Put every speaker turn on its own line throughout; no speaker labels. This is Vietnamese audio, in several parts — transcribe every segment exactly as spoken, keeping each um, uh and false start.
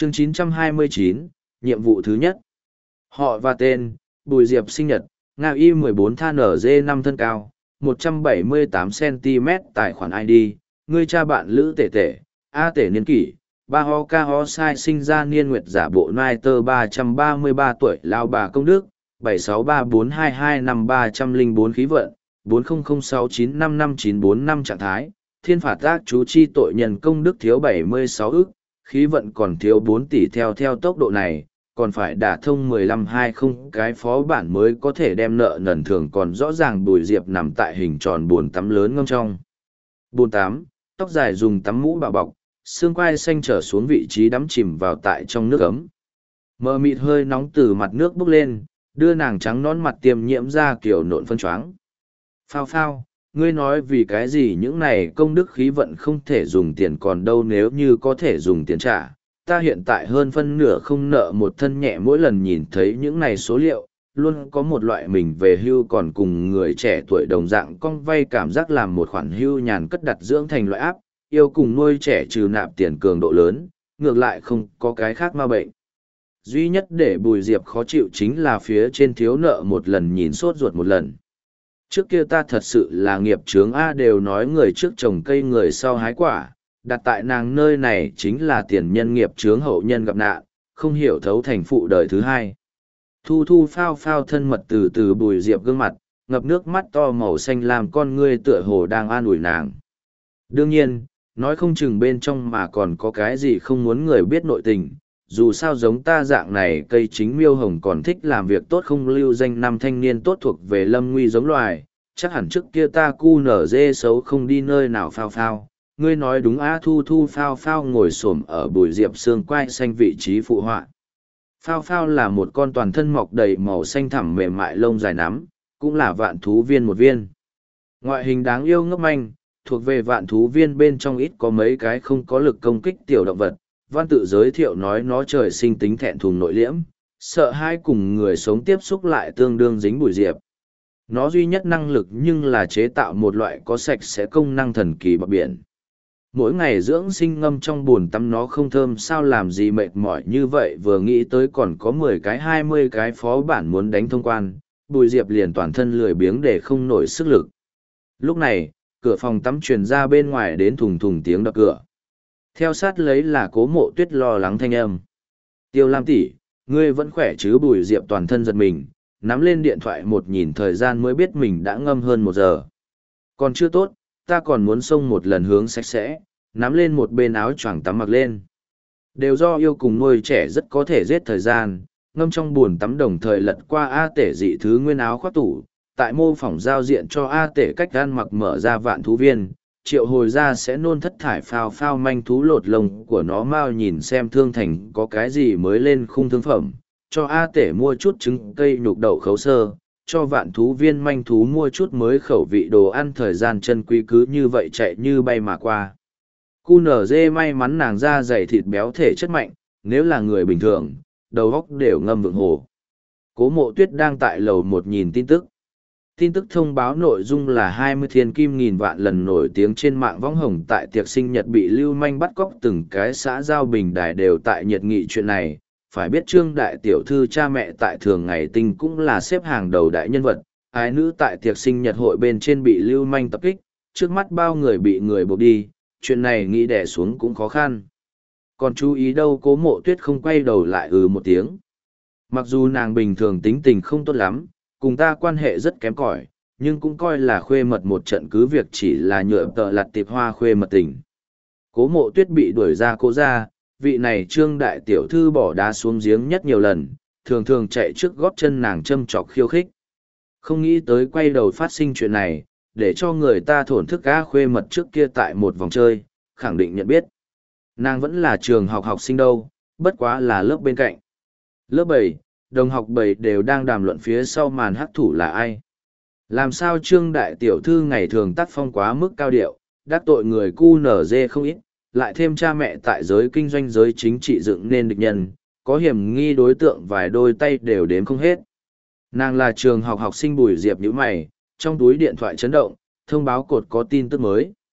Chương chín trăm hai mươi chín, nhiệm vụ thứ nhất. Họ và tên: Bùi Diệp, sinh nhật Nga Y mười bốn Than N G năm, thân cao một trăm bảy mươi tám xăng-ti-mét, tài khoản i đê: ngươi cha bạn Lữ Tể Tể, A Tể, niên kỷ ba ho ca ho sai, sinh ra niên nguyệt giả bộ nai tơ, ba trăm ba mươi ba tuổi, lao bà công đức bảy sáu ba bốn hai hai năm ba không không bốn, khí vận bốn không không sáu chín năm năm chín bốn năm, trạng thái thiên phạt ác chú chi tội nhân, công đức thiếu bảy mươi sáu ức, khí vận còn thiếu bốn tỷ. Theo theo tốc độ này còn phải đả thông mười lăm hai không cái phó bản mới có thể đem nợ nần thường. Còn rõ ràng Bùi Diệp nằm tại hình tròn bồn tắm lớn ngâm trong bồn tắm, tóc dài dùng tắm mũ bạo bọc, xương quai xanh trở xuống vị trí đắm chìm vào tại trong nước ấm. Mờ mịt hơi nóng từ mặt nước bốc lên, đưa nàng trắng nón mặt tiêm nhiễm ra kiểu nộn phân choáng. Phao phao, ngươi nói vì cái gì những này công đức khí vận không thể dùng tiền, còn đâu nếu như có thể dùng tiền trả. Ta hiện tại hơn phân nửa không nợ một thân nhẹ, mỗi lần nhìn thấy những này số liệu, luôn có một loại mình về hưu còn cùng người trẻ tuổi đồng dạng cong vay cảm giác, làm một khoản hưu nhàn cất đặt dưỡng thành loại áp, yêu cùng nuôi trẻ trừ nạp tiền cường độ lớn, ngược lại không có cái khác ma bệnh. Duy nhất để Bùi Diệp khó chịu chính là phía trên thiếu nợ một lần nhìn sốt ruột một lần. Trước kia ta thật sự là nghiệp chướng A, đều nói người trước trồng cây người sau hái quả, đặt tại nàng nơi này chính là tiền nhân nghiệp chướng, hậu nhân gặp nạn, không hiểu thấu thành phụ đời thứ hai. Thu thu phao phao thân mật từ từ Bùi Diệp gương mặt, ngập nước mắt to màu xanh làm con ngươi tựa hồ đang an ủi nàng. Đương nhiên, nói không chừng bên trong mà còn có cái gì không muốn người biết nội tình, dù sao giống ta dạng này cây chính miêu hồng còn thích làm việc tốt, không lưu danh năm thanh niên tốt thuộc về lâm nguy giống loài, chắc hẳn trước kia ta cu nở dê xấu không đi nơi nào. Phao phao, ngươi nói đúng á. Thu thu phao phao ngồi xổm ở Bùi Diệp xương quai xanh vị trí phụ họa. Phao phao là một con toàn thân mọc đầy màu xanh thẳm mềm mại lông dài nắm, cũng là vạn thú viên một viên. Ngoại hình đáng yêu ngốc manh, thuộc về vạn thú viên bên trong ít có mấy cái không có lực công kích tiểu động vật. Văn tự giới thiệu nói nó trời sinh tính thẹn thùng nội liễm, sợ hãi cùng người sống tiếp xúc lại tương đương dính Bùi Diệp. Nó duy nhất năng lực nhưng là chế tạo một loại có sạch sẽ công năng thần kỳ bọt biển. Mỗi ngày dưỡng sinh ngâm trong bồn tắm nó không thơm sao làm gì mệt mỏi như vậy. Vừa nghĩ tới còn có mười cái hai mươi cái phó bản muốn đánh thông quan, Bùi Diệp liền toàn thân lười biếng để không nổi sức lực. Lúc này, cửa phòng tắm truyền ra bên ngoài đến thùng thùng tiếng đập cửa. Theo sát lấy là Cố Mộ Tuyết lo lắng thanh âm. Tiêu Lam tỷ, ngươi vẫn khỏe chứ? Bùi Diệp toàn thân giật mình, nắm lên điện thoại một nhìn thời gian mới biết mình đã ngâm hơn một giờ. Còn chưa tốt, ta còn muốn xông một lần hướng sạch sẽ, nắm lên một bên áo choàng tắm mặc lên. Đều do yêu cùng nuôi trẻ rất có thể giết thời gian, ngâm trong bồn tắm đồng thời lật qua A Tể dị thứ nguyên áo khoác tủ, tại mô phỏng giao diện cho A Tể cách ăn mặc mở ra vạn thú viên, triệu hồi ra sẽ nôn thất thải phao phao manh thú lột lông của nó mau nhìn xem thương thành có cái gì mới lên khung thương phẩm, cho A Tể mua chút trứng cây nhục đậu khấu sơ, cho vạn thú viên manh thú mua chút mới khẩu vị đồ ăn. Thời gian chân quý cứ như vậy chạy như bay mà qua. Cu nở dê may mắn nàng da dày thịt béo thể chất mạnh, nếu là người bình thường, đầu óc đều ngâm vượng hồ. Cố Mộ Tuyết đang tại lầu một nhìn tin tức. Tin tức thông báo nội dung là hai mươi thiên kim nghìn vạn lần nổi tiếng trên mạng võng hồng tại tiệc sinh nhật bị lưu manh bắt cóc, từng cái xã giao bình đài đều tại nhiệt nghị chuyện này. Phải biết Trương đại tiểu thư cha mẹ tại thường ngày tinh cũng là xếp hàng đầu đại nhân vật, ái nữ tại tiệc sinh nhật hội bên trên bị lưu manh tập kích, trước mắt bao người bị người buộc đi, chuyện này nghĩ đè xuống cũng khó khăn. Còn chú ý đâu? Cố Mộ Tuyết không quay đầu lại ừ một tiếng. Mặc dù nàng bình thường tính tình không tốt lắm, cùng ta quan hệ rất kém cỏi, nhưng cũng coi là khuê mật một trận, cứ việc chỉ là nhựa tợ lặt tiệp hoa khuê mật tình. Cố Mộ Tuyết bị đuổi ra cố ra, vị này Trương đại tiểu thư bỏ đá xuống giếng nhất nhiều lần, thường thường chạy trước gót chân nàng châm chọc khiêu khích. Không nghĩ tới quay đầu phát sinh chuyện này, để cho người ta thổn thức á. Khuê mật trước kia tại một vòng chơi, khẳng định nhận biết. Nàng vẫn là trường học học sinh đâu, bất quá là lớp bên cạnh. Lớp bảy, đồng học bảy đều đang đàm luận phía sau màn hắc thủ là ai. Làm sao Trương đại tiểu thư ngày thường tác phong quá mức cao điệu, đắc tội người cu nở dê không ít, lại thêm cha mẹ tại giới kinh doanh giới chính trị dựng nên địch nhân, có hiểm nghi đối tượng vài đôi tay đều đếm không hết. Nàng là trường học học sinh. Bùi Diệp nhíu mày, trong túi điện thoại chấn động, thông báo cột có tin tức mới.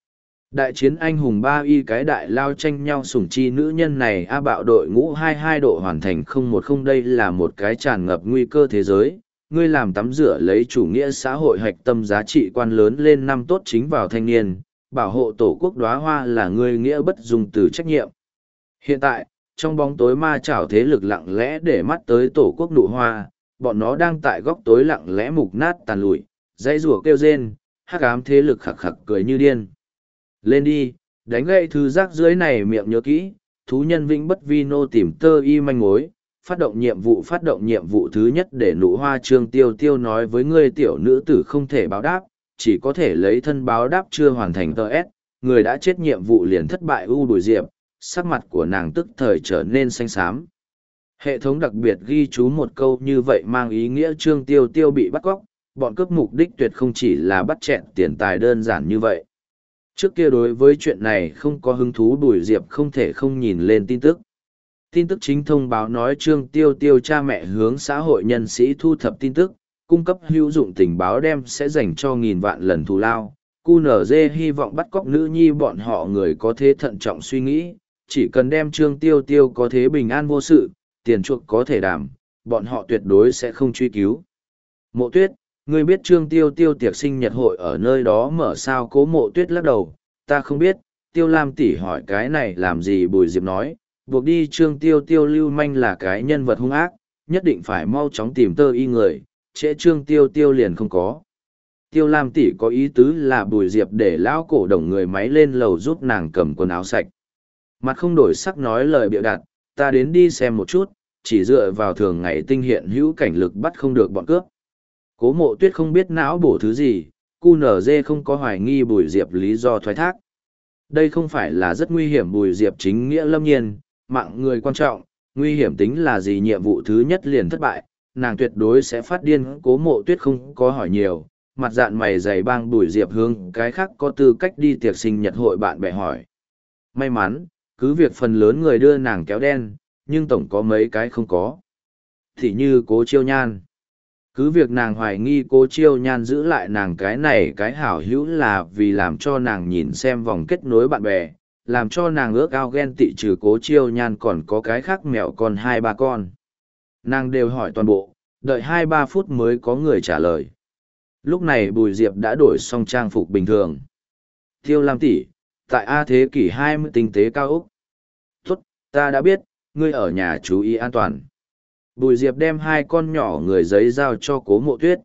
Đại chiến anh hùng ba y cái đại lao tranh nhau sủng chi nữ nhân này A bạo đội ngũ hai hai độ hoàn thành không một không đây là một cái tràn ngập nguy cơ thế giới. Ngươi làm tắm rửa lấy chủ nghĩa xã hội hạch tâm giá trị quan lớn lên năm tốt chính vào thanh niên, bảo hộ tổ quốc đóa hoa là ngươi nghĩa bất dung từ trách nhiệm. Hiện tại, trong bóng tối ma chảo thế lực lặng lẽ để mắt tới tổ quốc nụ hoa, bọn nó đang tại góc tối lặng lẽ mục nát tàn lụi, dãy rủa kêu rên, hắc ám thế lực khặc khặc cười như điên. Lên đi, đánh gậy thứ rác dưới này miệng nhớ kỹ, thú nhân vĩnh bất vi nô tìm tơ y manh mối, phát động nhiệm vụ phát động nhiệm vụ thứ nhất để nụ hoa trương tiêu tiêu nói với ngươi tiểu nữ tử không thể báo đáp, chỉ có thể lấy thân báo đáp chưa hoàn thành tờ S, người đã chết nhiệm vụ liền thất bại u bùi diệp, sắc mặt của nàng tức thời trở nên xanh xám. Hệ thống đặc biệt ghi chú một câu như vậy mang ý nghĩa trương tiêu tiêu bị bắt cóc, bọn cướp mục đích tuyệt không chỉ là bắt chẹn tiền tài đơn giản như vậy. Trước kia đối với chuyện này không có hứng thú Bùi Diệp không thể không nhìn lên tin tức. Tin tức chính thông báo nói Trương Tiêu Tiêu cha mẹ hướng xã hội nhân sĩ thu thập tin tức, cung cấp hữu dụng tình báo đem sẽ dành cho nghìn vạn lần thù lao. quy en giê hy vọng bắt cóc nữ nhi bọn họ người có thế thận trọng suy nghĩ, chỉ cần đem Trương Tiêu Tiêu có thế bình an vô sự, tiền chuộc có thể đảm, bọn họ tuyệt đối sẽ không truy cứu. Mộ Tuyết, ngươi biết Trương Tiêu Tiêu tiệc sinh nhật hội ở nơi đó mở sao? Cố Mộ Tuyết lắc đầu, ta không biết. Tiêu Lam tỷ hỏi cái này làm gì? Bùi Diệp nói, buộc đi Trương Tiêu Tiêu lưu manh là cái nhân vật hung ác, nhất định phải mau chóng tìm tơ y người, trễ Trương Tiêu Tiêu liền không có. Tiêu Lam tỷ có ý tứ là Bùi Diệp để lão cổ đồng người máy lên lầu giúp nàng cầm quần áo sạch. Mặt không đổi sắc nói lời bịa đặt, ta đến đi xem một chút, chỉ dựa vào thường ngày tinh hiện hữu cảnh lực bắt không được bọn cướp. Cố Mộ Tuyết không biết não bổ thứ gì, quy en giê không có hoài nghi Bùi Diệp lý do thoái thác. Đây không phải là rất nguy hiểm. Bùi Diệp chính nghĩa lâm nhiên, mạng người quan trọng, nguy hiểm tính là gì? Nhiệm vụ thứ nhất liền thất bại, nàng tuyệt đối sẽ phát điên. Cố Mộ Tuyết không có hỏi nhiều, mặt dạn mày dày bang Bùi Diệp hướng cái khác có tư cách đi tiệc sinh nhật hội bạn bè hỏi. May mắn, cứ việc phần lớn người đưa nàng kéo đen, nhưng tổng có mấy cái không có. Thì như Cố Chiêu Nhan. Cứ việc nàng hoài nghi Cố Chiêu Nhan giữ lại nàng cái này cái hảo hữu là vì làm cho nàng nhìn xem vòng kết nối bạn bè, làm cho nàng ước ao ghen tị, trừ Cố Chiêu Nhan còn có cái khác mẹo còn hai ba con. Nàng đều hỏi toàn bộ, đợi hai ba phút mới có người trả lời. Lúc này Bùi Diệp đã đổi xong trang phục bình thường. Tiêu Lam tỷ, tại A thế kỷ hai mươi tinh tế cao Úc. Tốt, ta đã biết, ngươi ở nhà chú ý an toàn. Bùi Diệp đem hai con nhỏ người giấy giao cho Cố Mộ Tuyết.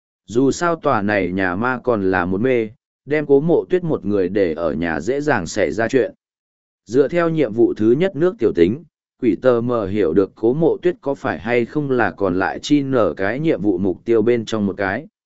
Dù sao tòa này nhà ma còn là một mê, đem Cố Mộ Tuyết một người để ở nhà dễ dàng xảy ra chuyện. Dựa theo nhiệm vụ thứ nhất nước tiểu tính, quỷ tờ mờ hiểu được Cố Mộ Tuyết có phải hay không là còn lại chi nở cái nhiệm vụ mục tiêu bên trong một cái.